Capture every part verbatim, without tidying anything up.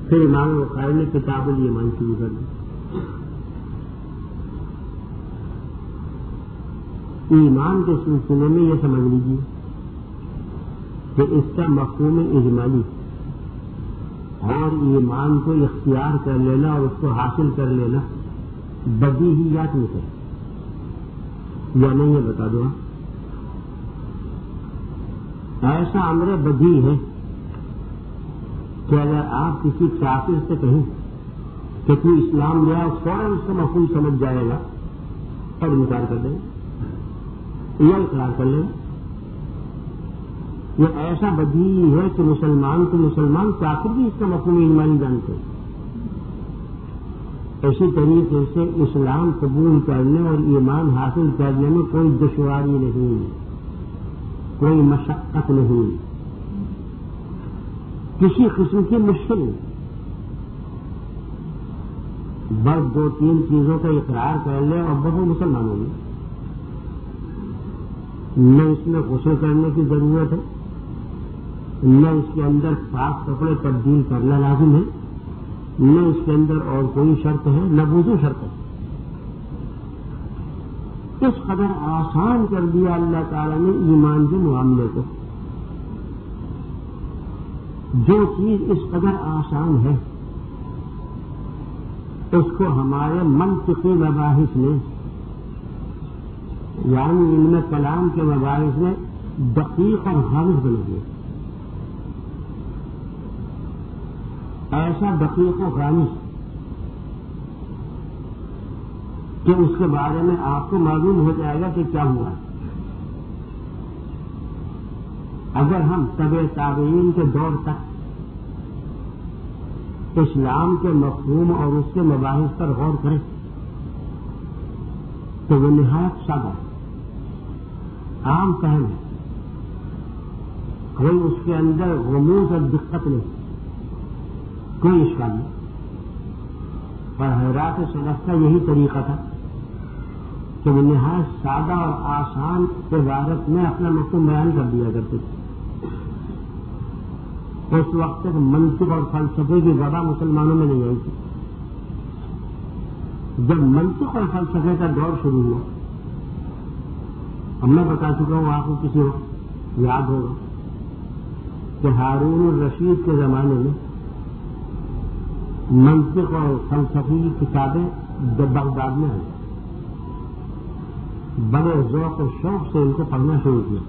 پھر امام بخاری نے کتاب الایمان شروع کر دی. ایمان کے سلسلے میں یہ سمجھ لیجیے کہ اس کا مفہوم اجمالی اور ایمان کو اختیار کر لینا اور اس کو حاصل کر لینا بدیہیات میں سے یا نہیں یہ بتا دو. ایسا امر بدیہی ہے کہ اگر آپ کسی کافر سے کہیں کہ تو اسلام لیا فوراً اس کا مفہوم سمجھ جائے گا اور انکار کر دیں یا اقرار کر لیں. یہ ایسا بدیہی ہے کہ مسلمان تو مسلمان کافر بھی اس کا مفہوم ایمان جانتے ہیں. اسی طریقے سے اسلام قبول کرنے اور ایمان حاصل کرنے میں کوئی دشواری نہیں، کوئی مشقت نہیں، کسی قسم کی مشکل نہیں. بس دو تین چیزوں کا اقرار کر لے اور بہت مسلمان ہوں گے. نہ اس میں غسل کرنے کی ضرورت ہے، نہ اس کے اندر پاک کپڑے تبدیل کرنا لازم ہے، نہ اس کے اندر اور کوئی شرط ہے، نہ وضو شرط ہے. اس قدر آسان کر دیا اللہ تعالیٰ نے ایمان کے معاملے کو. جو چیز اس قدر آسان ہے اس کو ہمارے منطقی مباحث میں یعنی علم کلام کے مباحث میں دقیق اور غامض بنا دیا. ایسا دقیق و غامض کہ اس کے بارے میں آپ کو معلوم ہو جائے گا کہ کیا ہوا. اگر ہم تبع تابعین کے دور تک اسلام کے مفہوم اور اس کے مباحث پر غور کریں تو وہ نہایت سادہ عام فہم ہے. کوئی اس کے اندر غموض اور دقت نہیں، کوئی اشکال نہیں. اور حضرات سلف کا یہی طریقہ تھا کہ وہ نہایت سادہ اور آسان عبارت میں اپنا مفہوم بیان کر دیا کرتے تھے. اس وقت تک منطق اور فلسفے کی وبا مسلمانوں میں نہیں آئی تھی. جب منطق اور فلسفے کا دور شروع ہوا، اب میں بتا چکا ہوں آپ کو کسی وقت یاد ہوگا کہ ہارون الرشید کے زمانے میں منطق اور فلسفی کی کتابیں بغداد میں آئی. بڑے ذوق و شوق سے ان کو پڑھنا شروع کیا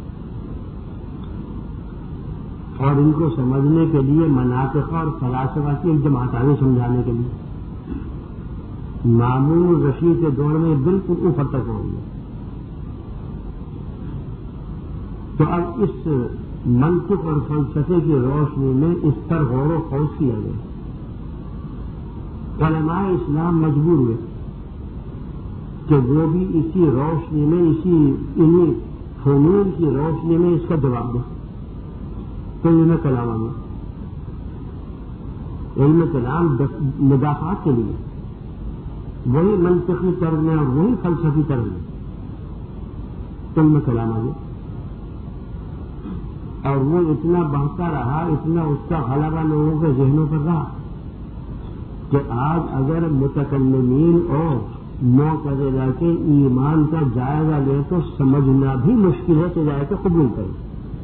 اور ان کو سمجھنے کے لیے مناطق اور فلاسفہ کی ایک جماعت آئی سمجھانے کے لیے. مامون الرشید کے دور میں بالکل اوپر تک ہو گیا. تو اب اس منطق اور فلسفے کی روشنی میں اس پر غور و خوض کیا گیا. علماء اسلام مجبور ہوئے کہ وہ بھی اسی روشنی میں اسی انہیں فنون کی روشنی میں اس کا جواب دیں. تو علم کلام آنا، علم کلام مدافعات کے لیے وہی منطقی طرز میں اور وہی فلسفی طرز میں علم کلام آنا. اور وہ اتنا بڑھتا رہا، اتنا اس کا غلبہ لوگوں کے ذہنوں پر رہا کہ آج اگر متکلمین اور معتزلہ کے ایمان کا جائزہ لے تو سمجھنا بھی مشکل ہے کہ جائے تو قبول کرے.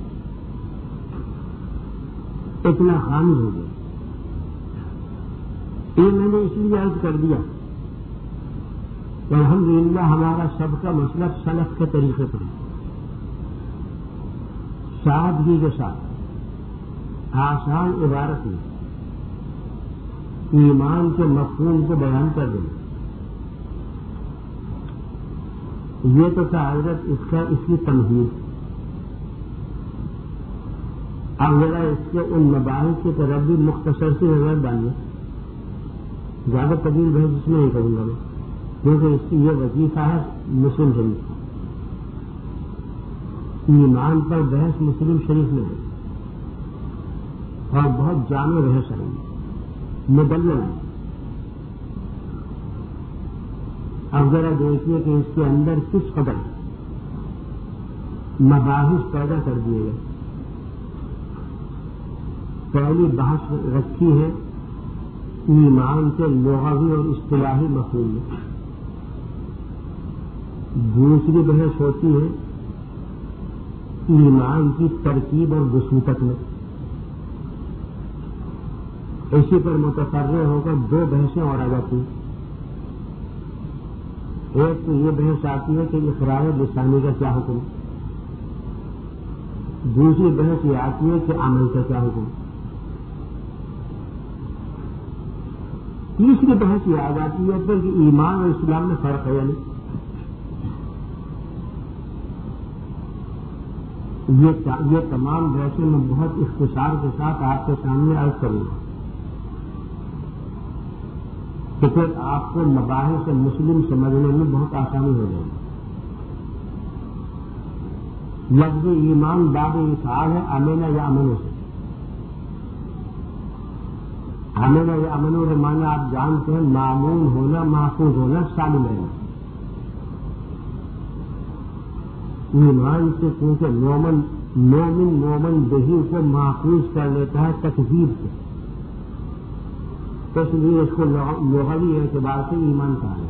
اتنا خامز ہو گیا. یہ میں نے اس لیے عرض کر دیا کہ الحمدللہ ہمارا سب کا مسلک سلف کے طریقے پر ہے. سادگی کے ساتھ آسان عبارت میں ایمان کے مفہوم کو بیان کر دیں. یہ تو تھا حضرت اس کا اس کی تمہید. اب ذرا اس کے ان مباحث کی طرف بھی مختصر سی نظر ڈالیں. زیادہ طویل بحث اس میں نہیں کروں گا میں، کیونکہ اس کی یہ وظیفہ ہے مسلم شریف. ایمان پر بحث مسلم شریف میں ہے اور بہت جامع بحث ہے، مدلل ہے. اب ذرا دیکھیے کہ اس کے اندر کس قدر مباحث پیدا کر دیے گئے. پہلی بحث رکھی ہے ایمان کے لغوی اور اصطلاحی مفہوم میں، دوسری بحث ہوتی ہے ایمان کی ترکیب اور وسوطت میں. اسی پر متفرع ہو کر دو بحثیں اور آ جاتی ہیں. ایک تو یہ بحث آتی ہے کہ اقرار لسانی کا کیا حکم، دوسری بحث یہ آتی ہے کہ عمل کا کیا حکم، تیسری بحث یہ آ جاتی ہے کہ ایمان اور اسلام میں فرق ہے یا نہیں. یہ تمام بحثیں میں بہت اختصار کے ساتھ آپ کے سامنے عرض کروں گا کہ پھر آپ کو مباحث مسلم سمجھنے میں بہت آسانی ہو جائے گی. لفظ ایمان باب افعال ہے امنا یا امنوں سے. امنا یا امنوں کے معنی آپ جانتے ہیں معمول ہونا، محفوظ ہونا، سالم رہنا. ایمان سے کیونکہ مومن مومن مومن دہی کو محفوظ کر لیتا ہے تکذیب سے، اس لیے اس کو لغوی اعتبار سے ایمان کہا ہے.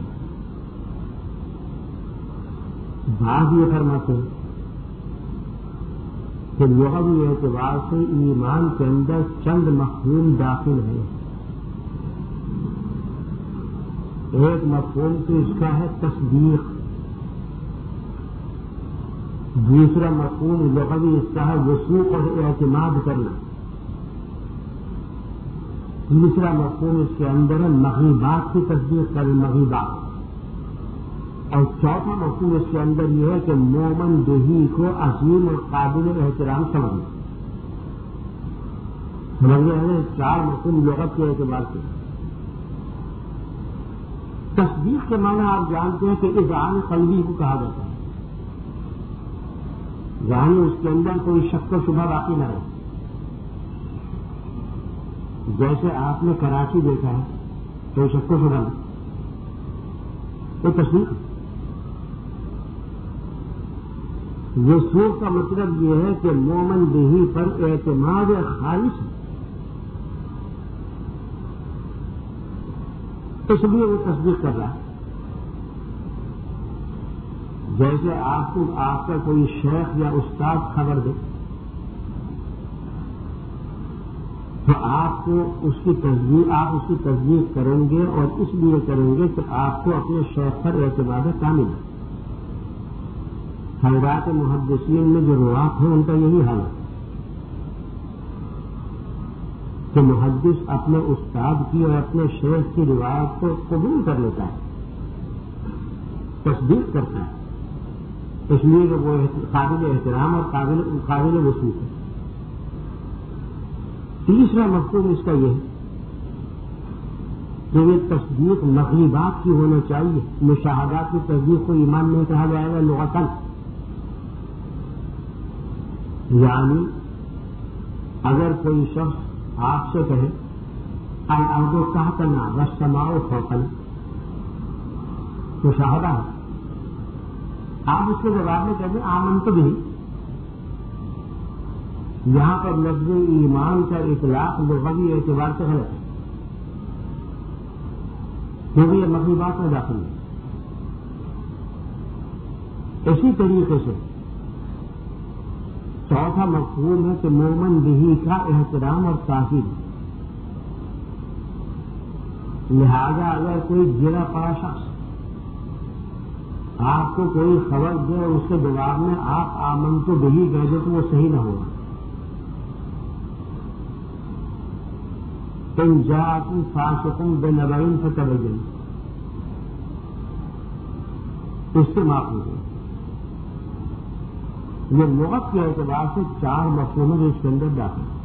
بعض یہ فرماتے ہیں کہ لغوی اعتبار سے ایمان کے اندر چند مفہوم داخل ہیں. ایک مفہوم تو اس کا ہے تصدیق، دوسرا مفہوم لغوی اس کا ہے وثوق اور اعتماد کرنا، تیسرا مفہوم اس کے اندر ہے مغیبات کی تصدیق کرنا، مغیبات، اور چوتھا مفہوم اس کے اندر یہ ہے کہ مومن دیہی کو عظیم اور قابل احترام سمجھنا. سمجھ رہے ہیں چار مفہوم لغت کے اعتبار سے. تصدیق کے معنی آپ جانتے ہیں کہ اذعان قلبی کو کہا جاتا ہے، یعنی اس کے اندر کوئی شک و شبہ باقی نہ رہے. جیسے آپ نے کراچی دیکھا ہے کوئی شک و شبہ نہیں، تو تصدیق. وثوق کا مطلب یہ ہے کہ مومن دیہی پر اعتماد خالص ہے، اس لیے وہ تصدیق کر رہا ہے. جیسے آپ کو آپ کا کوئی شیخ یا استاد خبر دے تو آپ کو اس کی تصدیق آپ اس کی تصدیق کریں گے، اور اس لیے کریں گے کہ آپ کو اپنے شیخ پر اعتماد کامل ہے. حضرات محدثین میں جو روایت ہیں ان کا یہی حال ہے کہ محدث اپنے استاد کی اور اپنے شیخ کی روایت کو قبول کر لیتا ہے، تصدیق کرتا ہے، اس لیے کہ وہ قابل احترام اور قابل قابل وثوق ہے. تیسرا مفہوم اس کا یہ ہے کہ یہ تصدیق مغیبات کی ہونا چاہیے. مشاہدات کی تصدیق کو ایمان نہیں کہا جائے گا لغتاً. یعنی اگر کوئی شخص آپ سے کہے الارض تحتنا والسماء فوقنا، مشاہدہ ہے، آپ اس کے جواب میں کہتے ہیں آمنت بھی. یہاں پر لفظ ایمان کا اطلاق لغوی اعتبار سے غلط ہے، کیونکہ یہ مغیبات میں داخل ہے. اسی طریقے سے چوتھا مفہوم ہے کہ مومن بہی کا احترام اور تعظیم. لہذا اگر کوئی گرا پڑا شخص آپ کو کوئی خبر دے اور اس کے جواب میں آپ آمن کو بہی کہہ دیں تو وہ صحیح نہ ہوگا. ان جاءکم فاسق بنبأ فتبینوا، اس سے معقول ہے. یہ لغت کے اعتبار سے چار مفہوم جو اس کے اندر داخل ہے.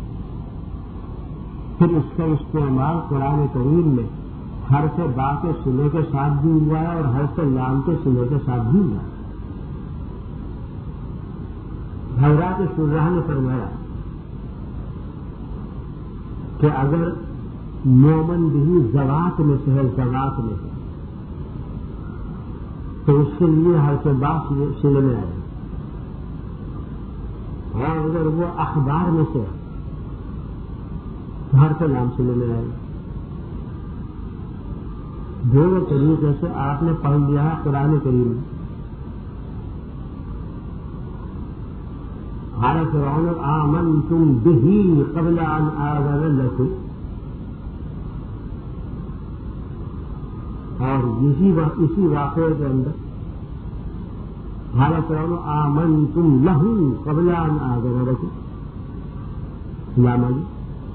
پھر اس کا استعمال قرآن کریم میں ہر سے با کے سنے کے ساتھ بھی ہوا ہے اور ہر سے لام کے سنے کے ساتھ بھی ہوا ہے. حضرات شرح نے فرمایا کہ اگر مومن بھی زوات میں سے ہے، زوات میں سے، تو اس کے لیے ہر سے با سنے میں آئے. اور اگر وہ اخبار میں سے ہر سے نام سنے میں آئے. دونوں طریقے سے آپ نے پڑھ لیا ہے قرآن کریم میں. قال فرعون آمنتم به قبل ان آذن لكم. اور اسی اسی واقعے کے اندر قال فرعون آمنتم له قبل ان آذن لكم. علامہ جی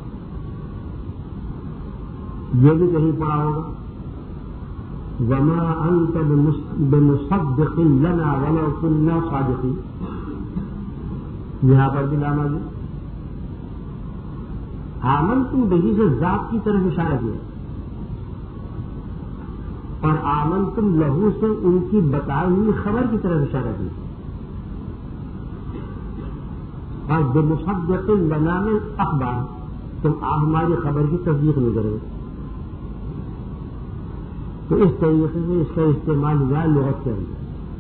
یہ بھی کہیں پڑھا ہوگا وما انت بمصدق لنا ولو كنا صادقين. یہاں پر بھی لانا جی آمنتم بہی سے ذات کی طرف اشارہ کیا اور آمنتم لہو سے ان کی بتائی ہوئی خبر کی طرف اشارہ کیا. اور بمصدق لنا میں اخبار تم ہماری خبر کی تصدیق نہیں کرو. تو اس طریقے سے اس کا استعمال ہوا لغت کے اندر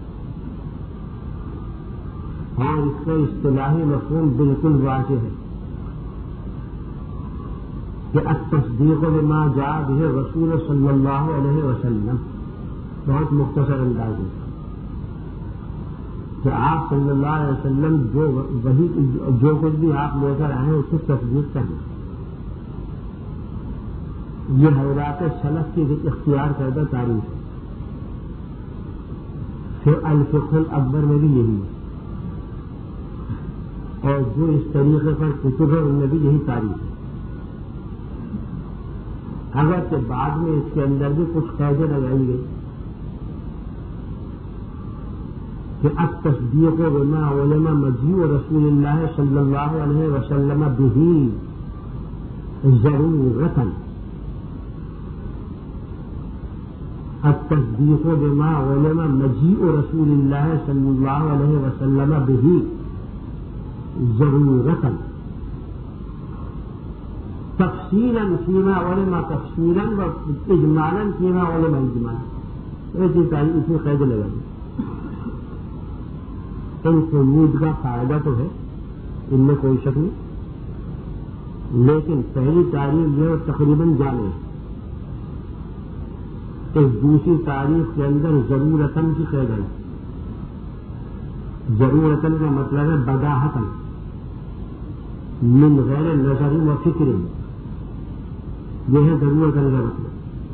اور اس کا اصطلاحی مفہوم بالکل واضح ہے کہ التصدیق بما جاء به رسول صلی اللہ علیہ وسلم. بہت مختصر انداز ہے کہ آپ صلی اللہ علیہ وسلم جو وہی جو کچھ بھی آپ لے کر آئے اس کی تصدیق کریں. یہ حضرات سلف کی اختیار کردہ تاریخ ہے. پھر الفقہ الاکبر میں بھی یہی ہے اور جو اس طریقے پر کتب ہے ان میں بھی یہی تاریخ ہے. اگرچہ بعد میں اس کے اندر بھی کچھ قاعدے لگائیں گے کہ التصدیق بما علم مجیء رسول اللہ صلی اللہ علیہ وسلم به ضرورۃ. التصدیق بما علم مجیء رسول اللہ صلی اللہ علیہ وسلم به ضرورۃ تفصیلا فیما علم تفصیلا و اجمالا فیما علم اجمالا. ایسی تعلیم اس میں قید لگا دی. ان قیود کا فائدہ تو ہے ان میں کوئی شک نہیں لیکن پہلی تعریف جو ہے تقریباً جانے اس دوسری تاریخ کے اندر ضرورتاً کی قید ہے. ضرورتاً کا مطلب ہے بداحتاً من غیر نظر و فکر. یہ ہے ضرورتاً کا مطلب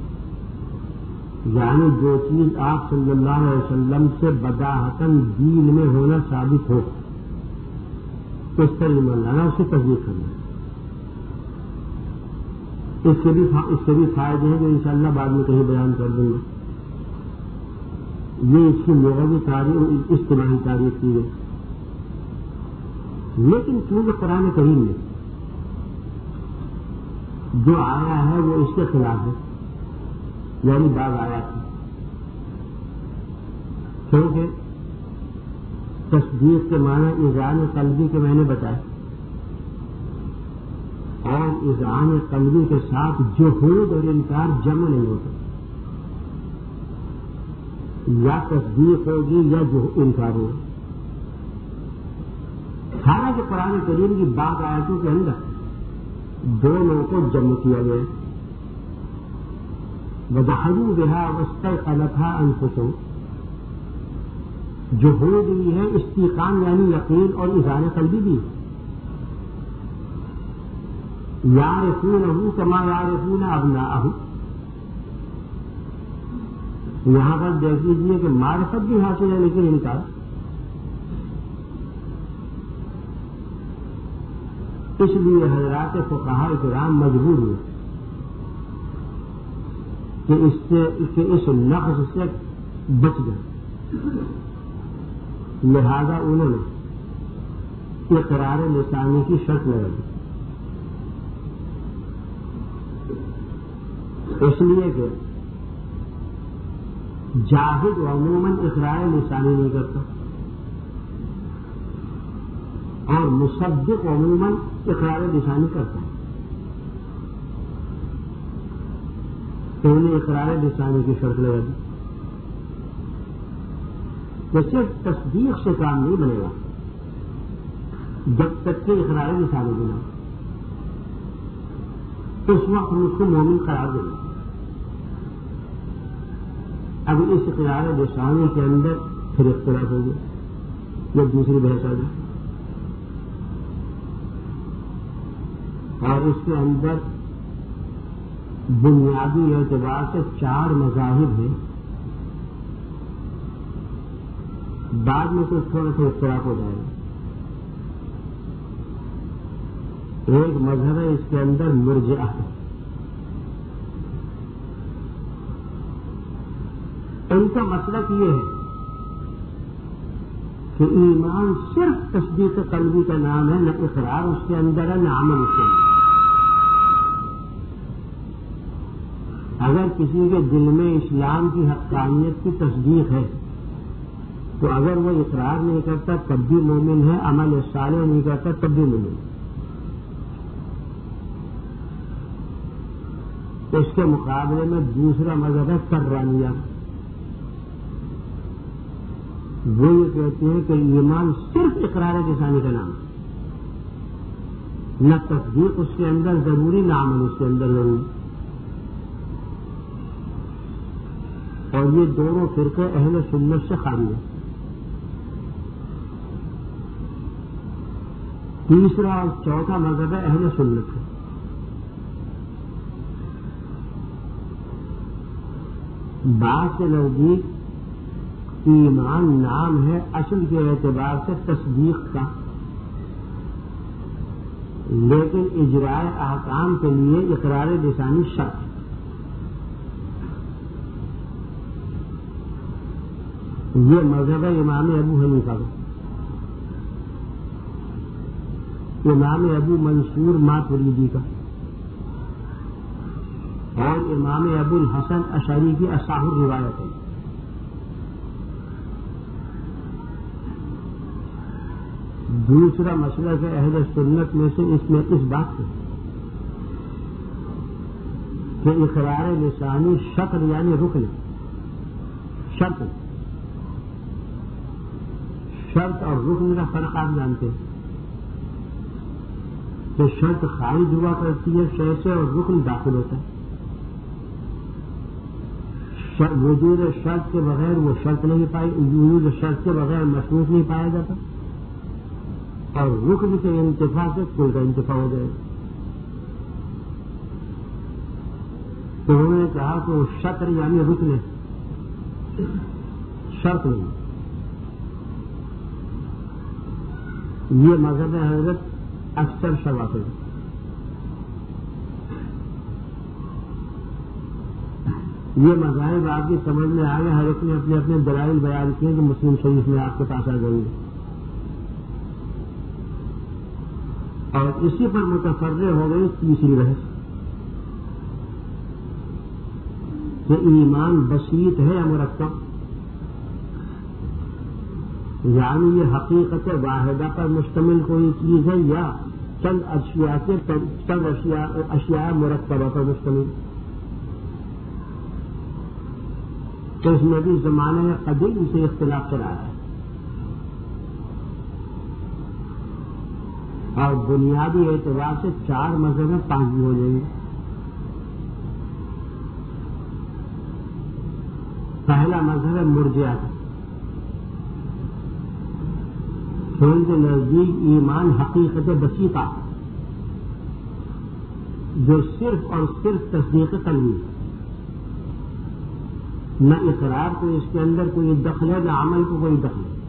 یعنی جو چیز آپ صلی اللہ علیہ وسلم سے بداحتاً دین میں ہونا ثابت ہو اس پر ایمان لانا اس کی تصدیق کرنا. اس سے بھی اس سے بھی فائدے ہیں جو انشاءاللہ بعد میں کہیں بیان کر دوں گا. یہ اس کی لغوی تاریخ اجتماعی تاریخ کی ہے لیکن چونکہ قرآن کریم میں جو آیا ہے وہ اس کے خلاف ہے یعنی بعض آیات ہے کیونکہ تصدیق کے معنی اذعان قلبی کے میں نے بتایا اور اذعان قلبی کے ساتھ جحود اور انکار جمع نہیں ہوتا. یا تصدیق ہوگی یا جو انکار ہوگا. حالانکہ قرآن کریم کی بعض آیتوں کے اندر دونوں کو جمع کیا گیا. وَجَحَدُوا بِهَا وَاسْتَيْقَنَتْهَا أَنفُسُهُمْ. جحود بھی ہے استیقان یعنی یقین اور اذعان قلبی بھی ہے. یعرفونہ کما یعرفون ابناءہم. یہاں پر دیکھ لیجیے کہ معرفت بھی حاصل ہے لیکن انکار. اس لیے حضرات فقہاء کرام مجبور ہوئے کہ اس سے کہ اس لفظ سے بچ گئے. لہذا انہوں نے اقرار لسانی کی شرط لگا دی. اس لیے کہ جاہد عموماً اقرار لسانی نہیں کرتا اور مصدق عموماً اقرار لسانی کرتا ہے. تو انہیں اقرار لسانی کی شرط لگا دی. ویسے تصدیق سے کام نہیں بنے گا جب تک کہ اقرار لسانی بنا اس وقت ہم اس کو مومن قرار دیں گے. اب اس اقرار لسانی کے اندر پھر اختلاف ہو گیا یا دوسری بحث آ گئی، اور اس کے اندر بنیادی اعتبار سے چار مذاہب ہیں، بعد میں کچھ تھوڑا سا اختلاف ہو جائے گا۔ ایک مذہب ہے اس کے اندر مرجئہ ہے، ان کا مطلب یہ ہے کہ ایمان صرف تصدیق قلبی کا نام ہے، نہ اقرار اس کے اندر ہے نہ عمل اس کے اندر۔ اگر کسی کے دل میں اسلام کی حقانیت کی تصدیق ہے تو اگر وہ اقرار نہیں کرتا تب بھی مومن ہے، عمل صالح نہیں کرتا تب بھی مومن ہے۔ اس کے مقابلے میں دوسرا مذہب ہے کرانیہ، وہ یہ کہتے ہیں کہ ایمان صرف اقرار لسانی کا نام ہے، نہ تصدیق اس کے اندر ضروری نہ عمل اس کے اندر ضروری۔ اور یہ دونوں فرقے اہل سنت سے خالی ہیں۔ تیسرا اور چوتھا مذہب ہے اہل سنت کا، بعض کے نزدیک ایمان نام ہے اصل کے اعتبار سے تصدیق کا، لیکن اجراء احکام کے لیے اقرار لسانی شرط۔ یہ مذہب ہے امام ابو حنیفہ کا، امام ابو منصور ماتریدی کا، اور امام ابو الحسن اشعری کی اصح روایت ہے۔ دوسرا مسئلہ ہے اہل سنت میں سے اس میں اس بات سے کہ اقرار لسانی شرط یعنی رکن، شرط شرط اور رکن کا فرق آپ جانتے ہیں کہ شرط خارج ہوا کرتی ہے شے سے اور رکن داخل ہوتا ہے۔ وجود شرط کے بغیر وہ شرط نہیں پائی، وجود شرط کے بغیر مشروط نہیں پایا جاتا، اور رکن کے انتفاع سے کل کا انتفاع ہو جائے گا۔ تو انہوں نے کہا کہ وہ شرط یعنی رکن ہے، شرط نہیں۔ یہ مذہب حضرت اکثر شوافی ہے۔ یہ مذاہب آپ کی سمجھ میں آ گئے، ہر ایک نے اپنے اپنے دلائل بیان کیے جو مسلم شریف میں آپ کے پاس آ گئی ہے، اور اسی پر متفرع ہو گئی تیسری بحث کہ ایمان بسیط ہے یا مرکب، یعنی یہ حقیقت واحدہ پر مشتمل کوئی چیز ہے یا چند اشیاء کے چند اشیاء اشیاء مرکبہ پر مشتمل۔ تو اس میں بھی زمانے قدیم سے اختلاف چلا ہے، اور بنیادی اعتبار سے چار مذہب میں پانچ بھی ہو جائیں گے۔ پہلا مذہب ہے مرجئہ کا، ان کے نزدیک ایمان حقیقت بسیطہ جو صرف اور صرف تصدیق قلبی، نہ اقرار کو اس کے اندر کوئی دخل ہے نہ عمل کو کوئی دخل ہے۔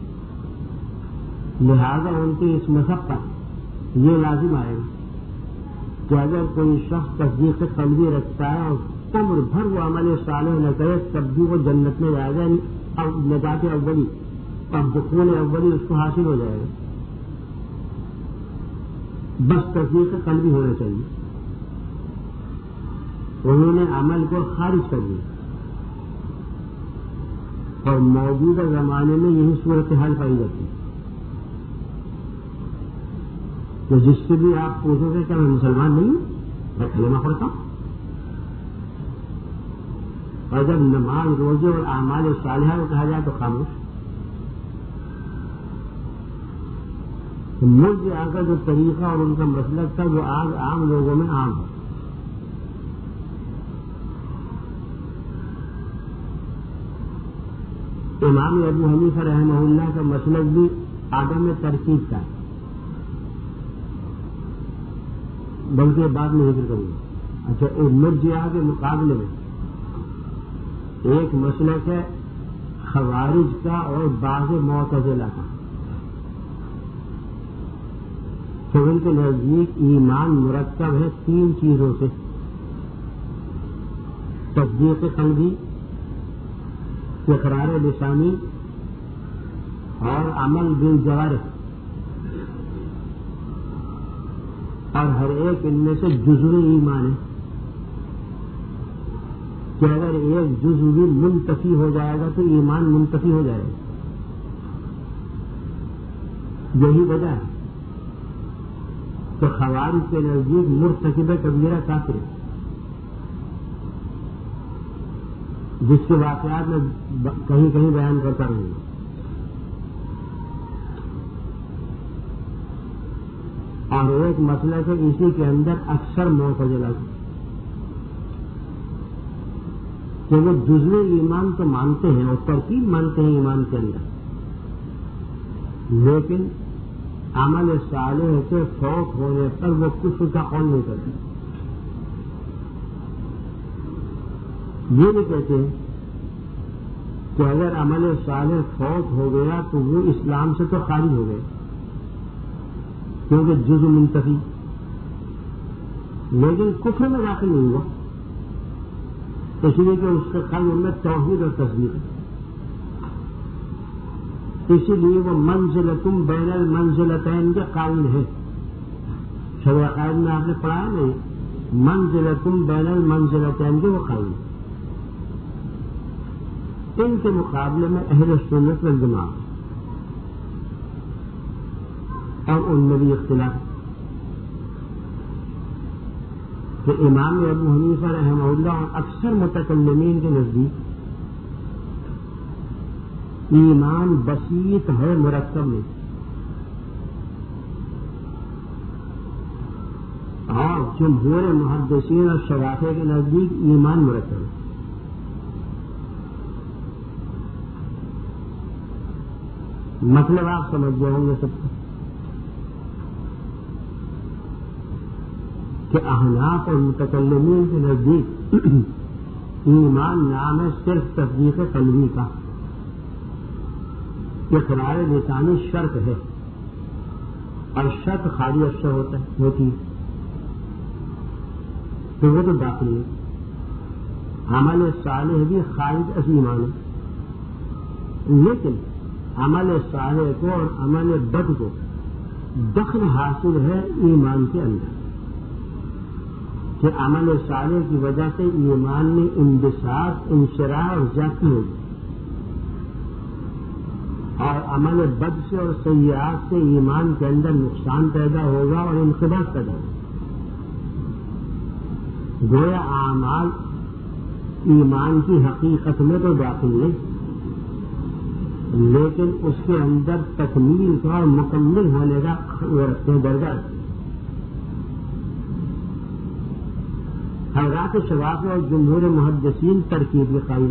لہذا ان کے اس مذہب پر یہ لازم آئے گا کہ اگر کوئی شخص تصدیق قلبی رکھتا ہے اور عمر بھر وہ عمل صالح نہ کرے تب بھی وہ جنت میں جائے گا، اور نجات اولی اور دخول اولی اس کو حاصل ہو جائے گا، بس تصدیق قلبی ہونا چاہیے۔ انہوں نے عمل کو خارج کر دیا، اور موجودہ زمانے میں یہی صورتحال پائی جاتی ہے کہ جس سے بھی آپ پوچھو گے کہ میں مسلمان نہیں ہوں، میں کلمہ پڑھتا ہوں، اور جب نماز روزے اور اعمال صالحہ کو کہا جائے تو خاموش۔ ملک آ کر جو طریقہ اور ان کا مسلک تھا وہ آج عام لوگوں میں عام ہے۔ امام ابو حنیفہ رحمہ اللہ کا مسلک بھی عدم ترکیب کا ہے، بلکہ بعد میں ذکر کروں گا۔ اچھا، ایک مرجئہ کے مقابلے میں ایک مسلک ہے خوارج کا اور بعض معتزلہ کا، تو ان کے نزدیک ایمان مرکب ہے تین چیزوں سے: تصدیق قلبی، اقرار لسانی اور عمل بالجوارح، اور ہر ایک ان میں سے جزوی ایمان ہے کہ اگر ایک جزوی منتفی ہو جائے گا تو ایمان منتفی ہو جائے گا۔ یہی وجہ ہے تو خوارج کے نزدیک مرتکب کبیرہ کافر ہے، جس کے واقعات میں کہیں کہیں بیان کرتا رہوں گا۔ اور ایک مسئلہ ہے اسی کے اندر اکثر معتزلہ کہ وہ جزوی ایمان تو مانتے ہیں اور ترکیب مانتے ہیں ایمان کے اندر، لیکن عمل صالح کے فوت ہونے پر وہ کفر کا قول نہیں کرتے۔ یہ بھی کہتے ہیں کہ اگر عمل صالح فوت ہو گیا تو وہ اسلام سے تو خارج ہو گئے کیونکہ جزو منتفی، لیکن کفر میں داخل نہیں ہوا، اس لیے کہ اس کے قلب میں توحید اور تصدیق ہے، اسی لیے وہ منزلتم بین المنزلتین کے قائل ہے۔ شرع عقائد میں آپ نے پڑھا ہے نہیں، منزلتم بین المنزلتین کے وہ قائل ہے۔ ان کے مقابلے میں اہل سنت والجماعت اور ان میں بھی اختلاف ہے کہ امام ابو حنیفہ رحمہ اللہ اور اکثر متکلمین کے نزدیک ایمان بسیط ہے، مرکب نہیں، اور جمہور محدثین اور شوافی کے نزدیک ایمان مرکب ہے۔ مطلب آپ سمجھ گئے ہوں گے سب کو کہ احناف اور متکلمین کے نزدیک ایمان نام ہے صرف تصدیق قلبی کا، اقرار لسانی شرط ہے، اور شرط خارج افسر ہوتا ہے ہوتی تو وہ تو داخلی ہے۔ عمل صالح بھی خارج از ایمان ہے، لیکن عمل صالح کو اور عمل بد کو دخل حاصل ہے ایمان کے اندر، کہ عمل صالح کی وجہ سے ایمان میں انبساط، انشراح اور زیادتی ہوگی، اور عمل بد سے اور سیئات سے ایمان کے اندر نقصان پیدا ہوگا اور انقباض پیدا ہوگا۔ گویا اعمال ایمان کی حقیقت میں تو داخل نہیں، لیکن اس کے اندر تکمیل کا اور مکمل ہونے کا وہ رکھتے ہیں درجہ۔ حضرات شوافی اور جمہور محدثین ترکیب کے قائل،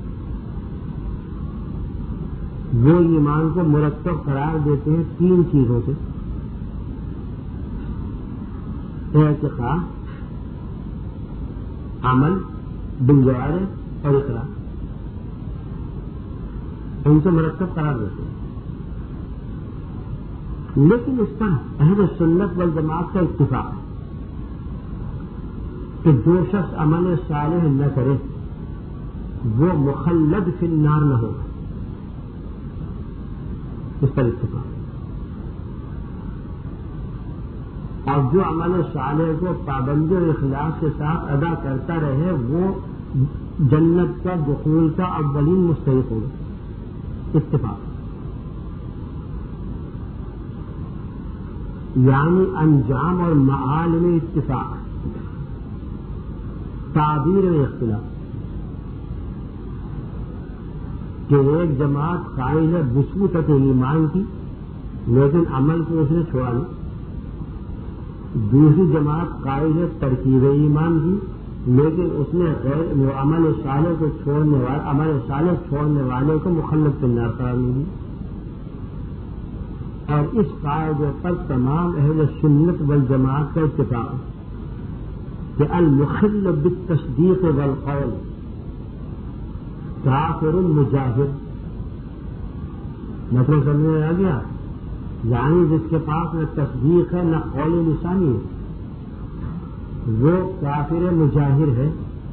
وہ ایمان کو مرکب قرار دیتے ہیں تین چیزوں سے: اعتقاد، عمل بالجوارح اور اقرار، ان سے مرکب قرار دیتے ہیں۔ لیکن اس پر اہل سنت والجماعت کا اتفاق ہے کہ جو شخص عمل صالح نہ کرے وہ مخلد فی النار نہ ہو، اس پر اتفاق۔ اور جو عمل صالح کو پابندی اور اخلاص کے ساتھ ادا کرتا رہے وہ جنت کا دخول کا اولین مستحق ہوگا، اتفاق۔ یعنی انجام اور معال میں اتفاق، تعبیر میں اختلاف، کہ ایک جماعت قائل ہے بسوطت ایمان کی لیکن عمل کو اس نے چھوڑا نہیں، دوسری جماعت قائل ہے ترکیب ایمان کی لیکن اس نے غیر وہ عمل صالح کو چھوڑنے والے عمل صالح چھوڑنے والے کو مخلد فی النار قرار نہیں دی. اور اس قاعدے پر تمام اہل سنت والجماعت کا اتفاق ہے کہ المخل بالتصدیق والقول کافر مجاہد. مطلب سمجھ میں آ گیا؟ یعنی جس کے پاس نہ تصدیق ہے نہ قول لسانی ہے وہ کافر مجاہر ہے.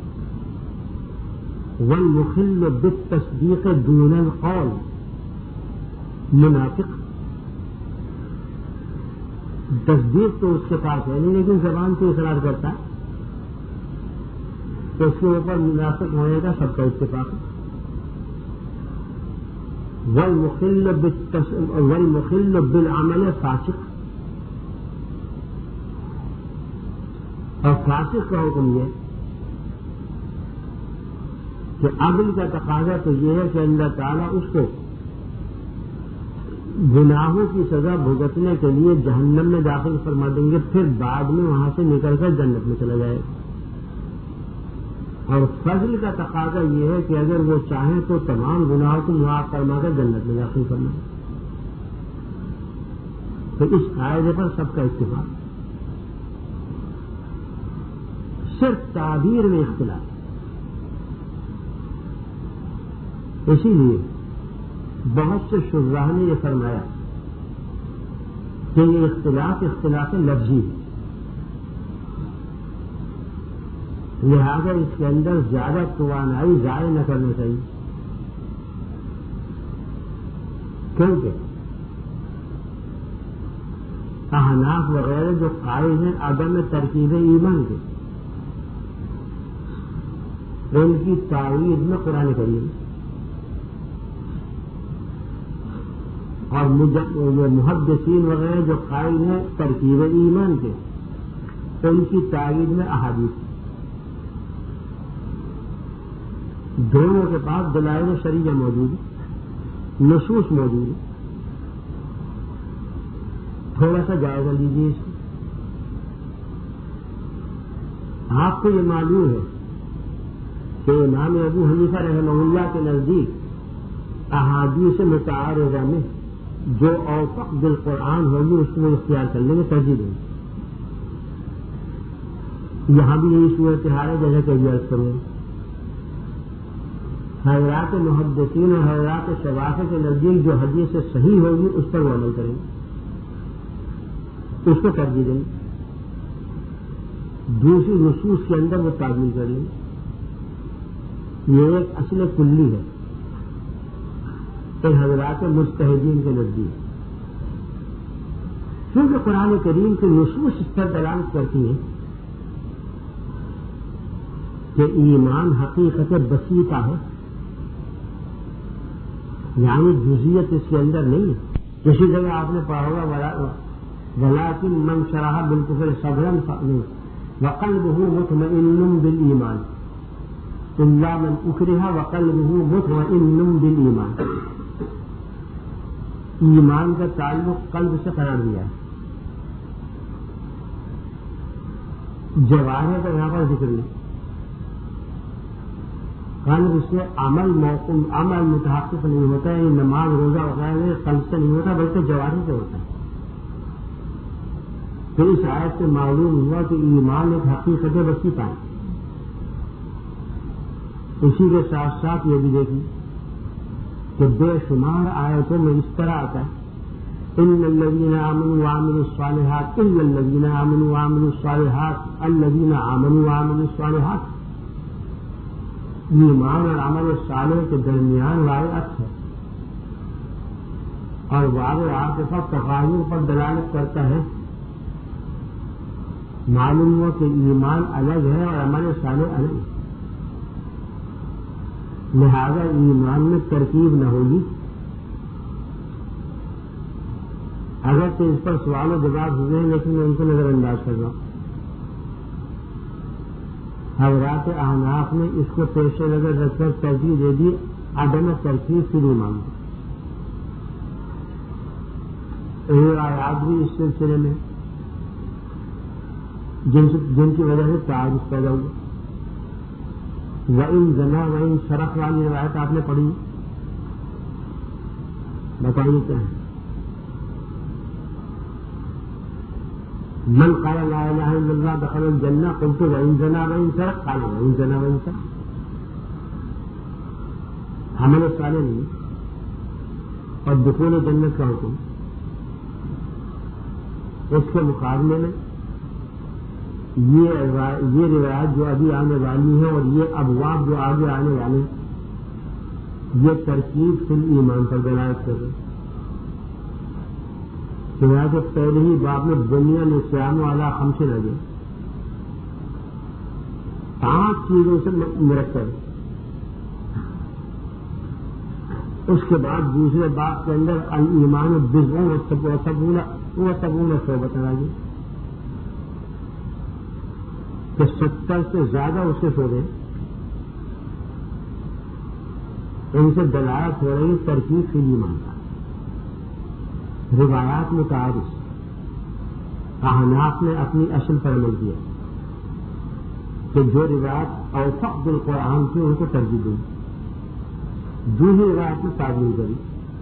والمخل بالتصدیق دون القول منافق. تصدیق تو اس کے پاس ہے نہیں لیکن زبان سے اقرار کرتا ہے تو اس کے اوپر منافق ہونے کا سب کا اتفاق ہے. والمخل والمخل بالعمل فاسق. اور فاسق کا حکم یہ کہ عدل کا تقاضا تو یہ ہے کہ اللہ تعالیٰ اس کو گناہوں کی سزا بھگتنے کے لیے جہنم میں داخل فرما دیں گے پھر بعد میں وہاں سے نکل کر جنت میں چلا جائے گا. اور فضل کا تقاضا یہ ہے کہ اگر وہ چاہیں تو تمام گناہوں کو معاف فرما کر جنت میں داخل کرنا. تو اس قاعدے پر سب کا اتفاق. صرف تعبیر میں اختلاف. اسی لیے بہت سے شراح نے یہ فرمایا کہ یہ اختلاف اختلاف لفظی ہے، لہذا اس کے اندر زیادہ توانائی ضائع نہ کرنی چاہیے. کیونکہ احناف وغیرہ جو قائل ہیں عدم ترکیب ایمان کے ان کی تعویذ میں قرآن کریم اور محدثین وغیرہ جو قائل ہیں ترکیب ایمان کے ان کی تعویذ میں احادیث. دونوں کے پاس دلائل شریعہ موجود ہے، نصوص موجود ہے. تھوڑا سا جائزہ لیجیے اس کو. آپ کو یہ معلوم ہے کہ امام ابو حنیفہ رحمہ اللہ کے نزدیک احادیث متعارضہ میں جو اوفق بالقرآن ہوگی اس کو اختیار کرنے میں ترجیح دیں. یہاں بھی یہی صورتحال ہے جیسا کہ عرض کروں. حضرات محدثین اور حضرات شوافی کے نزدیک جو حدیث سے صحیح ہوگی اس پر وہ عمل کریں، اس کو ترجیح دیں. دوسری نصوص کے اندر وہ تعمیل کر لیں. یہ ایک اصل کلی ہے ان حضرات مجتہدین کے نزدیک. کیونکہ قرآن کریم کی نصوص اس پر دلالت کرتی ہیں کہ ایمان حقیقت بسیطہ ہے، یعنی جزیت اس کے اندر نہیں ہے. کسی جگہ آپ نے پڑھا ہوگا ولیکن من شرح بالکفر صدرا وقلبه مطمئن بالایمان الا من اکرہ وقلبه مطمئن بالایمان. ایمان کا تعلق قلب سے قرار دیا ہے. جوارح کا یہاں پر ذکر نہیں. قلب سے عمل موقع عمل متحقق نہیں ہوتا ہے. نماز روزہ وغیرہ قلب سے نہیں ہوتا بلکہ جوارح سے ہوتا ہے. پھر اس آیت سے معلوم ہوا کہ ایمان ایک حقیقت وسیع ہے. اسی کے ساتھ ساتھ یہ بھی دیکھیں کہ بے شمار آیتوں میں اس طرح آتا ہے ان الذین آمنوا وعملوا الصالحات الا الذین آمنوا وعملوا الصالحات الذین آمنوا وعملوا الصالحات. ایمان اور عمل صالح کے درمیان واضح عطف ہے اور واضح عاطفہ تقاضوں پر دلالت کرتا ہے. معلوم ہوا کہ ایمان الگ ہے اور عمل صالح الگ ہے. لہذا ایمان میں ترکیب نہ ہوگی. اگر تو اس پر سوال و جواب ہوئے ہیں لیکن میں ان کو نظر انداز کر رہا ہوں. حضرات احناف نے اس کو پیش نظر رکھ کر ترجیح دے دی عدم ترکیب فی ایمان. یہ آیات بھی اس سلسلے میں جن, جن کی وجہ سے تعارض پیدا ہوا. وَإِن زَنَا وَإِن سَرَقَ والی روایت آپ نے پڑھی، بتائیے کیا ہے؟ من قال لا الہ الا اللہ دخل الجنہ، قلت وَإِن زَنَا وَإِن سَرَقَ، قال وَإِن زَنَا وَإِن سَرَقَ۔ عمل صالح نہیں اور دخول جنت کا حکم، اس کے مقابلے میں یہ یہ روایت جو ابھی آنے والی ہے اور یہ ابواب جو آگے آنے والے یہ ترکیب فی ایمان پر دلالت کر رہے ہیں۔ چنانچہ پہلے ہی باب میں دنیا میں سیام والا خمس لگے، پانچ چیزوں سے مرکب، اس کے بعد دوسرے باب کے اندر الایمان بضع و سبعون شعبۃ لگے کہ ستر سے زیادہ اس کے شعبے، ان سے دلالت ہو رہی ترکیب فی ایمان کا۔ روایات متعارف، احناف نے اپنی اصل پر عمل کیا کہ جو روایت اوثق بالقرآن تھی ان کو ترجیح دی، دوسری روایت میں تعبیر کری۔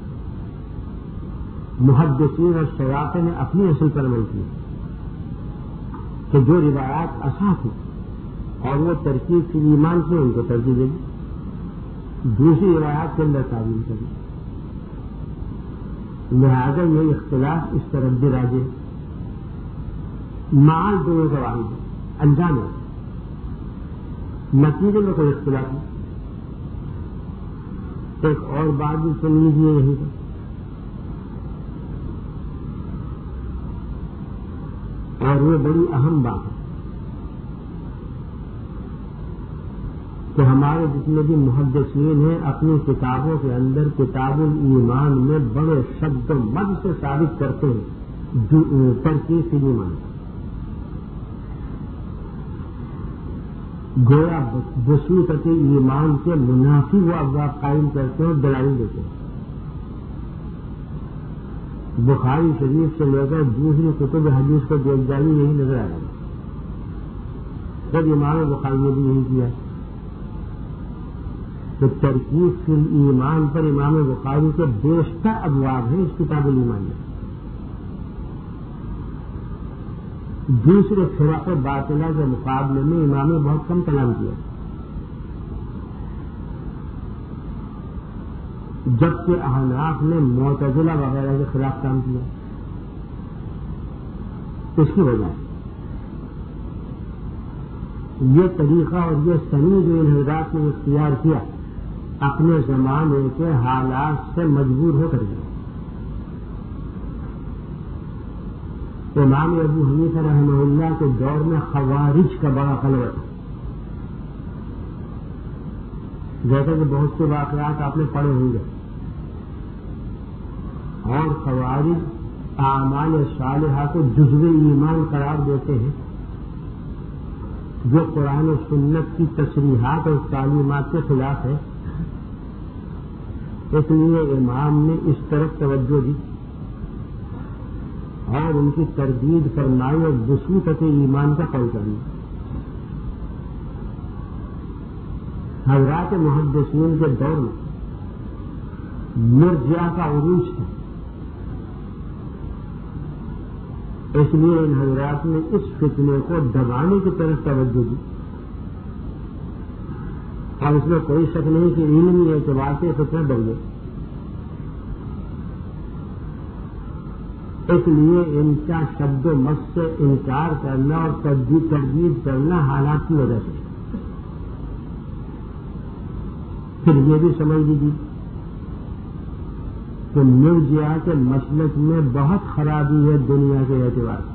محدثین اور شیعہ نے اپنی اصل پر عمل کیا کہ جو روایات اصح تھی اور وہ ترکیب فی ایمان سے ان کو ترجیح دے دی، دوسری روایات کے اندر تعبیر کری۔ لہذا یہ اختلاف اس طرح بھی راجے مال دونوں کا واحد ہے، انجام ہے، نتیجے میں کوئی اختلاف نہیں۔ ایک اور بات بھی سن لیجیے یہیں پر، اور وہ بڑی اہم بات ہے کہ ہمارے جتنے بھی محدثین ہیں اپنی کتابوں کے اندر کتاب الایمان میں بڑے شد و مد سے ثابت کرتے ہیں ترکیب فی ایمان، گویا بصورت ایمان کے منافی وہ ابواب قائم کرتے ہیں، دلائل دیتے ہیں۔ بخاری شریف سے لے کر دوسری کتب حدیث کو دیکھ جائیے، یہی نظر آ رہا ہے۔ خود امام بخاری نے بھی یہی کیا کہ ترکیب فی ایمان پر امام بخاری کے بیشتر ابواب ہیں اس کتاب الایمان میں۔ دوسرے فرق باطلہ کے مقابلے میں امام نے بہت کم کلام کیا، جبکہ احناف نے معتزلہ وغیرہ کے خلاف کام کیا۔ اس کی وجہ یہ طریقہ اور یہ سنی جو ان حضرات نے اختیار کیا اپنے زمانے کے حالات سے مجبور ہو کر گیا۔ امام ابو حنیفہ رحمہ اللہ کے دور میں خوارج کا بڑا غلبہ تھا، جیسا کہ بہت سے واقعات آپ نے پڑھے ہوں گے، اور خوارج اعمال صالحہ کو جزو ایمان قرار دیتے ہیں جو قرآن و سنت کی تصریحات اور تعلیمات کے خلاف ہے۔ اس لیے امام نے اس طرف توجہ دی اور ان کی تردید فرمائی اور بصورت ایمان کا قول کر لیا۔ حضرات محدثین کے دور میں مرجئہ کا عروج تھا، اس لیے ان حضرات نے اس فتنے کو دبانے کی طرف توجہ دی، اور اس میں کوئی شک نہیں کہ علمی اعتبار سے فتنہ بڑھ گئے۔ اس لیے ان کا شد و مد سے انکار کرنا اور تردید تردید کرنا حالات کی وجہ سے۔ پھر یہ بھی سمجھ لیجیے کہ مرجئہ کے مسلک میں بہت خرابی ہے دنیا کے اعتبار سے،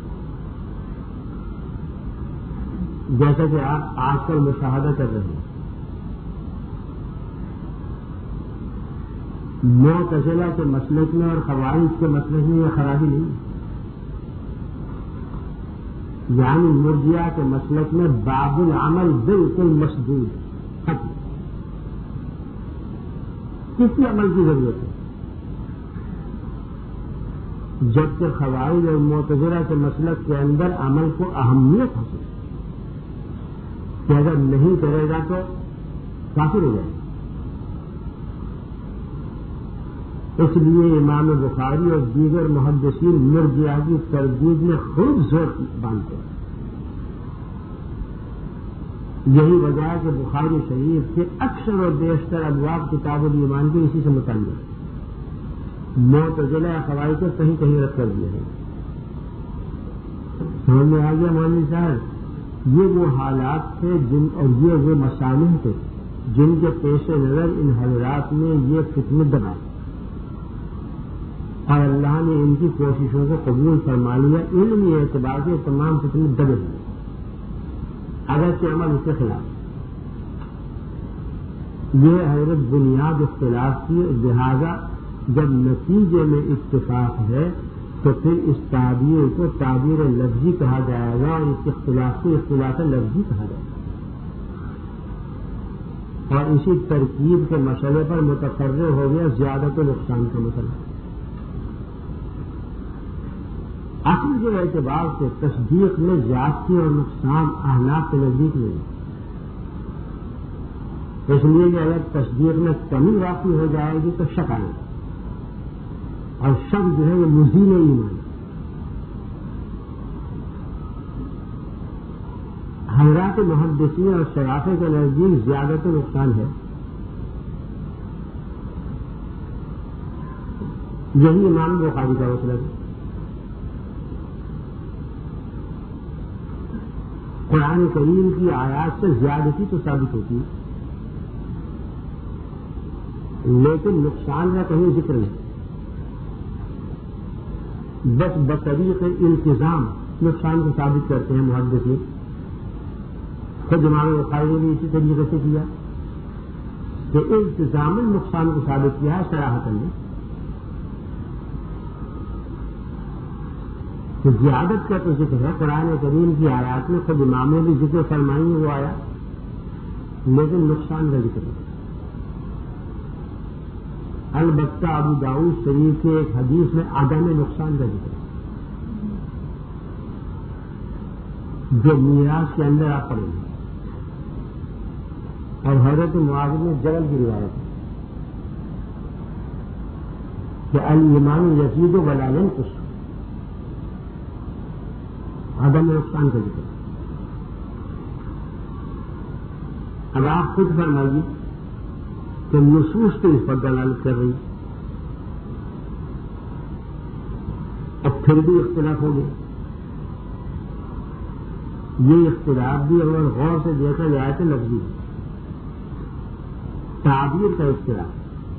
جیسا کہ آپ آج کل مشاہدہ کر رہے ہیں۔ معتزلہ کے مسلک میں اور خوارج کے مسلک میں یہ خرابی نہیں، یعنی مرجئہ کے مسلک میں باب العمل بالکل مسدود ختم، کسی عمل کی ضرورت ہے، جبکہ خوارج اور معتزلہ کے مسلک کے اندر عمل کو اہمیت حاصل ہے کہ اگر نہیں کرے گا تو کافر ہو جائے. اس لیے امام بخاری اور دیگر محدثین مرجئہ کی تردید میں خوب زور باندھتے ہیں. یہی وجہ ہے کہ بخاری شریف کے اکثر اور بیشتر ابواب کتاب الایمان کے اسی سے متعلق ہے. معتزلہ قواعد کو کہیں کہیں رد کر دیا ہے. سمجھ میں آ گیا مولوی صاحب؟ یہ وہ حالات تھے جن اور یہ وہ مسائل تھے جن کے پیش نظر ان حضرات نے یہ فتنہ دبائے اور اللہ نے ان کی کوششوں کو قبول فرما لیا. علمی اعتبار سے تمام فتنے دبے ہوئے اگرچہ عمل اس کے خلاف. یہ حضرت بنیاد اختلاف کی. لہذا جب نتیجے میں اتفاق ہے تو پھر اس تعبیر کو تعبیر لفظی کہا جائے گا اور اس اختلاف کو اختلاف لفظی کہا جائے گا. اور اسی ترکیب کے مسئلے پر متقرر ہو گیا زیادت و نقصان کا مسئلہ. اصل کے اعتبار سے تصدیق میں زیادتی اور نقصان احناف کے نزدیک نہیں. اس لیے کہ اگر تصدیق میں کمی واقع ہو جائے گی تو شک آئے گا اور شک جو ہے وہ مزیل ایمان. حضرات محدثین اور شرافے کے نزدیک زیادت و نقصان ہے. یہی امام بخاری کا مسئلہ ہے. قرآن کریم کی آیات سے زیادتی تو ثابت ہوتی ہے لیکن نقصان کا کہیں ذکر نہیں. بس بطریق التزام نقصان کو ثابت کرتے ہیں محدثین. خود امام بخاری نے اسی طریقے سے کیا کہ التزام نقصان کو ثابت کیا ہے صراحتاً نے. تو زیادت کا تو ذکر ہے قرآن کریم کی آیات میں. خود امام نے بھی ذکر فرمائی وہ آیا لیکن نقصان کا ذکر ہے. البتہ ابو داؤد شریف کے ایک حدیث میں عدم نقصان کا ذکر ہے جو میراث کے اندر آپ پڑیں گے. اور حضرت معاذ میں جبل کی روایت ہے کہ الایمان یزید ولا ینقص. عدم نقصان کا ذکر. اب آپ خود فرمائیے کہ نصوص تو اس پر دلالت کر رہی اب پھر بھی اختلاف ہو گیا. یہ اختلاف بھی اگر غور سے دیکھا جائے تو لفظی ہے. تعبیر کا اختلاف.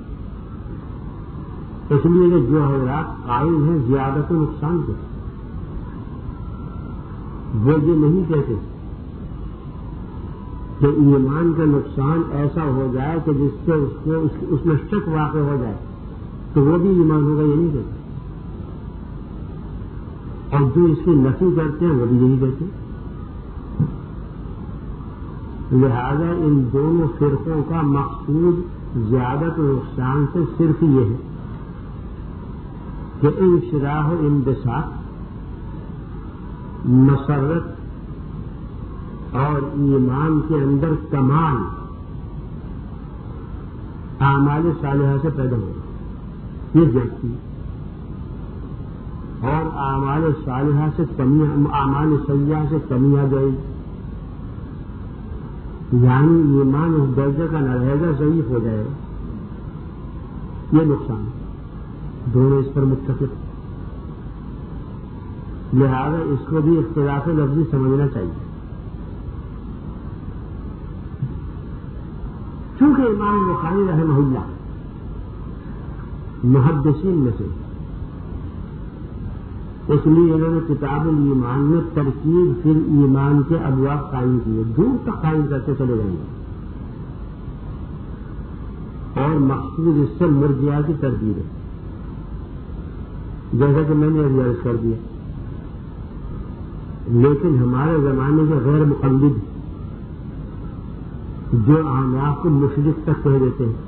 اس لیے کہ جو حضرات قائل ہیں زیادت و نقصان کے وہ یہ نہیں کہتے کہ ایمان کا نقصان ایسا ہو جائے کہ جس سے اس کو اس, اس میں شک واقع ہو جائے تو وہ بھی ایمان ہوگا یہ نہیں کہتے. اور جو اس کی نفی کرتے ہیں وہ بھی یہی کہتے. لہذا ان دونوں فرقوں کا مقصود زیادت و نقصان سے صرف یہ ہے کہ انشراح و انبساط مسرت اور ایمان کے اندر کمال اعمال صالحہ سے پیدا ہوگا. یہ دیکھتی اور اعمال صالحہ سے کمی اعمال سیاح سے کمی آ جائے گی. یعنی ایمان اس درجے کا نہ رہے گا ضعیف ہو جائے گا. یہ نقصان دونوں اس پر متفق. لہذا اس کو بھی اختلاف لفظی سمجھنا چاہیے. چونکہ امام بخاری رحمہ اللہ محدثین میں سے اس لیے انہوں نے کتاب الایمان میں ترکیب فی ایمان کے ابواب قائم کیے. دور تک قائم کرتے چلے جائیں گے اور مقصود اس سے مرجئہ کی تردید ہے جیسا کہ میں نے ابھی عرض کر دیا. لیکن ہمارے زمانے کے غیر مقلد جو احناف کو مشرک تک کہہ دیتے ہیں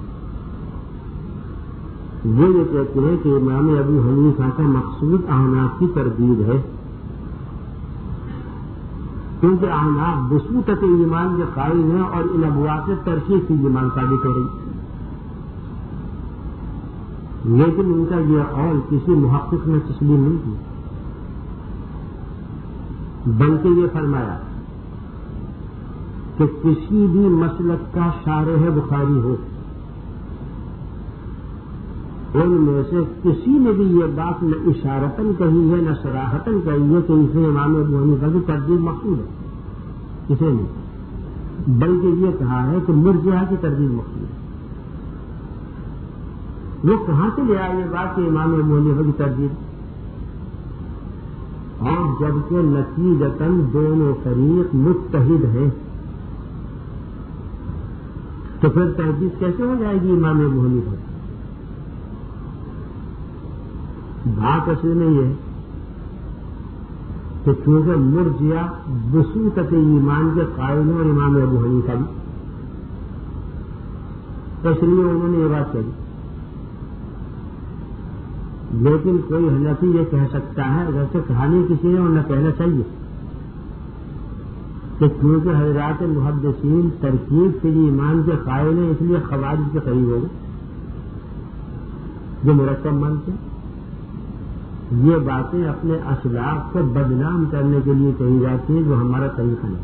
وہ یہ کہتے ہیں کہ امام ابو حنیفہ کا مقصود احناف کی تردید ہے کیونکہ احناف وسوطت ایمان کے قائل ہیں اور ان ابواب سے ترکیب کی ایمان ثابت ہو رہی، لیکن ان کا یہ قول کسی محقق نے تسلیم نہیں کی، بلکہ یہ فرمایا کہ کسی بھی مسلک کا شارح بخاری ہو، ان میں سے کسی نے بھی یہ بات نہ اشارتاً کہی ہے نہ صراحتاً کہی ہے کہ اس میں امام ابو حنیفہ کی ترجیح مقصود ہے، کسی نے، بلکہ یہ کہا ہے کہ مرجئہ کی ترجیح مقصود ہے۔ وہ کہاں سے لے آئے یہ بات کہ امام ابو حنیفہ کی ترجیح، اور جبکہ نتیجتاً دونوں فریق متحد ہیں تو پھر ترجیح کیسے ہو جائے گی امام ابو حنیفہ؟ بات اصل میں یہ ہے کہ چونکہ مرجئہ وسوطت ایمان کے قائل ہیں اور امام ابو حنیفہ بھی، اس لیے انہوں نے یہ بات کہی، لیکن کوئی حنفی یہ کہہ سکتا ہے، ویسے کہانی کسی نے اور نہ کہنا چاہیے، کہ کیونکہ حضرات محدثین ترکیب سے ایمان کے قائل ہیں اس لیے خوارج کے قریب ہو گئے جو مرکب مانتے ہیں۔ یہ باتیں اپنے اسلاف کو بدنام کرنے کے لیے کہی جاتی ہیں جو ہمارا طریقہ نہیں۔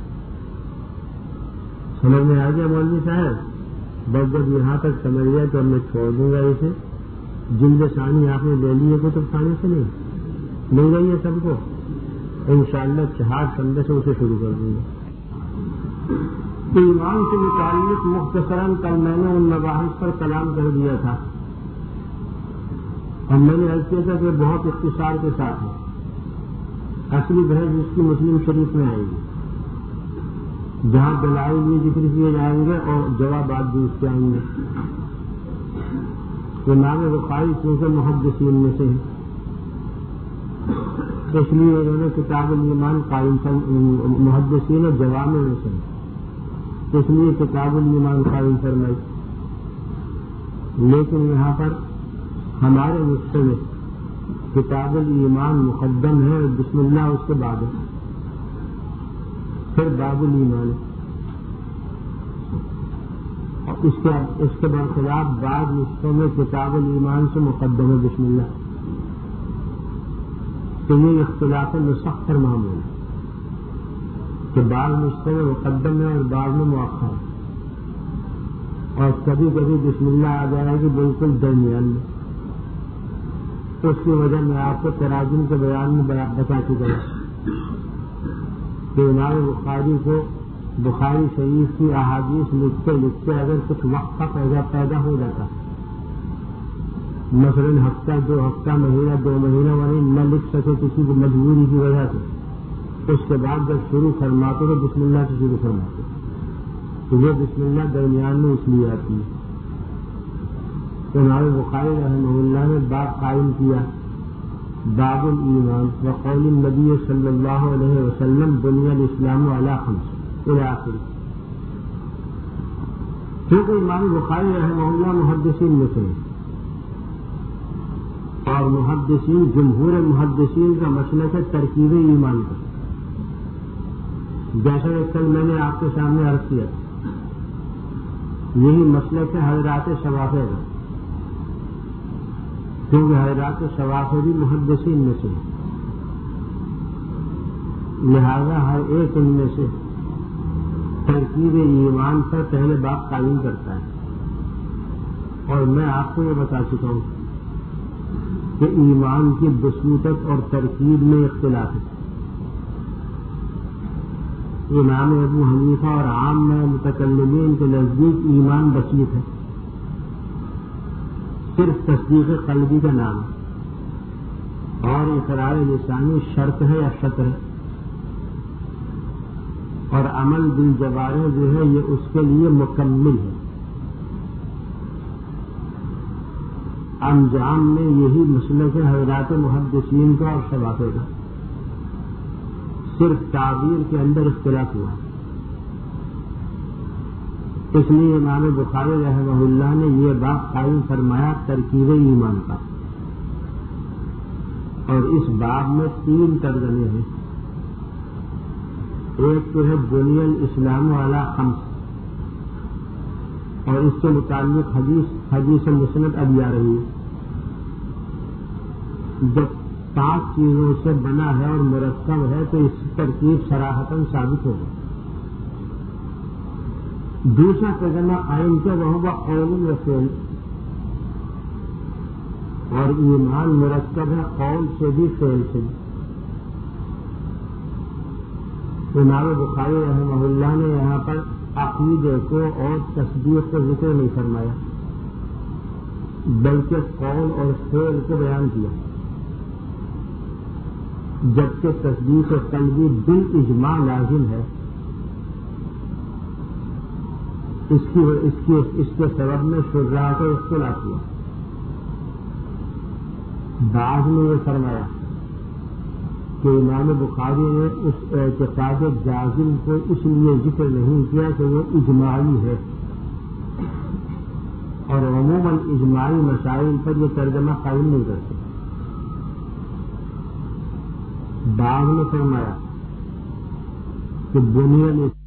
سمجھ میں آ گیا مولوی صاحب؟ بس جب یہاں تک سمجھ گیا تو میں چھوڑ دوں گا اسے، جلد ثانی آپ نے لے لیے کو تو کھانے سے نہیں مل گئی ہے سب کو، انشاءاللہ چہار سندے سے اسے شروع کر دوں گا۔ ایمان سے متعلق مختصراً کل میں نے ان مباحث پر کلام کر دیا تھا، اور میں نے عرض کیا تھا کہ بہت اختصار کے ساتھ ہے، اصلی بحث جس کی مسلم شریف میں آئے گی، جہاں دلائل بھی ذکر کیے جائیں گے اور جوابات بھی اس کے آئیں گے۔ امام بخاری چونکہ محدثین میں سے ہیں، اس لیے انہوں نے کتاب الایمان قائم محدثین جوامع میں سے، اس لیے کتاب الایمان قائم فرمائی، لیکن یہاں پر ہمارے نسخے میں کتاب الایمان مقدم ہے، بسم اللہ اس کے بعد ہے، پھر باب الایمان ہے، اور اس کے اس کے برخلاف بعض نسخوں میں کتاب الایمان سے مقدم ہے بسم اللہ، تو یہ اختلاف نسخ پر معمول ہے کہ بعض نسخوں میں مقدم ہے اور بعض میں مؤخر ہے، اور کبھی کبھی بسم اللہ آ جائے گی بالکل درمیان میں۔ اس کی وجہ میں آپ کو تراجم کے بیان میں بتا چکا ہوں کہ امام بخاری کو بخاری شریف کی احادیث لکھتے لکھتے اگر کچھ وقت کا پیدا پیدا ہو جاتا، مثلاً ہفتہ دو ہفتہ مہینہ دو مہینہ والی نہ لکھ سکے کسی کی مجبوری کی وجہ سے، اس کے بعد جب شروع فرماتے تو بسم اللہ سے شروع فرماتے، تو یہ بسم اللہ درمیان میں اس لیے آتی ہے۔ امام بخاری رحمہ اللہ نے باب قائم کیا، باب الایمان وقول النبی صلی اللہ علیہ وسلم بنی الاسلام علی خمس الی آخر۔ کیونکہ امام بخاری رحمہ اللہ محدثین میں سے، اور محدثین جمہور محدثین کا مسلک ہے ترکیب ایمان کا، جیسا کہ کل میں نے آپ کے سامنے عرض کیا، یہی مسلک ہے حضرات شوافع کا، کیونکہ حضرات شوافع بھی محدثین میں سے، لہذا ہر ایک ان میں سے ترکیب ایمان پر پہلے باب قائم کرتا ہے، اور میں آپ کو یہ بتا چکا ہوں کہ ایمان کی بسوطت اور ترکیب میں اختلاف ہے۔ امام ابو حنیفہ اور عام میں متکلمین کے نزدیک ایمان بسیط ہے، صرف تصدیق قلبی کا نام ہے، اور اقرار لسانی شرط ہے یا شطر ہے، اور عمل بالجوارح جو ہے یہ اس کے لیے مکمل ہے۔ انجام میں یہی مسلک ہے حضرات محدثین کا اور شوافع کا، صرف تعبیر کے اندر اختلاف ہوا، اس لیے امام بخاری رحمہ اللہ نے یہ باب قائم فرمایا ترکیب ایمان کا، اور اس باب میں تین ترجمے ہیں۔ ایک تو ہے بنی الاسلام والا خمس، اور اس سے متعلق حدیث حدیث مسند ابھی آ رہی ہے. جب پانچ چیزوں سے بنا ہے اور مرکب ہے تو اس کی ترکیب صراحتاً ثابت ہوگی. دوسرا ترجمہ قائم کیا وہ ہوگا قول و فعل، اور ایمان مرکب ہے قول سے بھی فعل سے بھی. امام بخاری رحمہ اللہ نے یہاں پر عقیدے کو اور تصدیق کو ذکر نہیں فرمایا، بلکہ قول اور فعل کو بیان کیا، جبکہ تصدیق قلبی بالاجماع لازم ہے. اس کی اس کی اس کے سبب میں شراح کو اختلاف ہوا. بعض نے یہ فرمایا کہ امام بخاری نے اس اعتقاد جازم کو اس لیے ذکر نہیں کیا کہ وہ اجماعی ہے، اور عموماً اجماعی مسائل پر یہ ترجمہ قائم نہیں کرتے. بعض نے فرمایا کہ بنیاد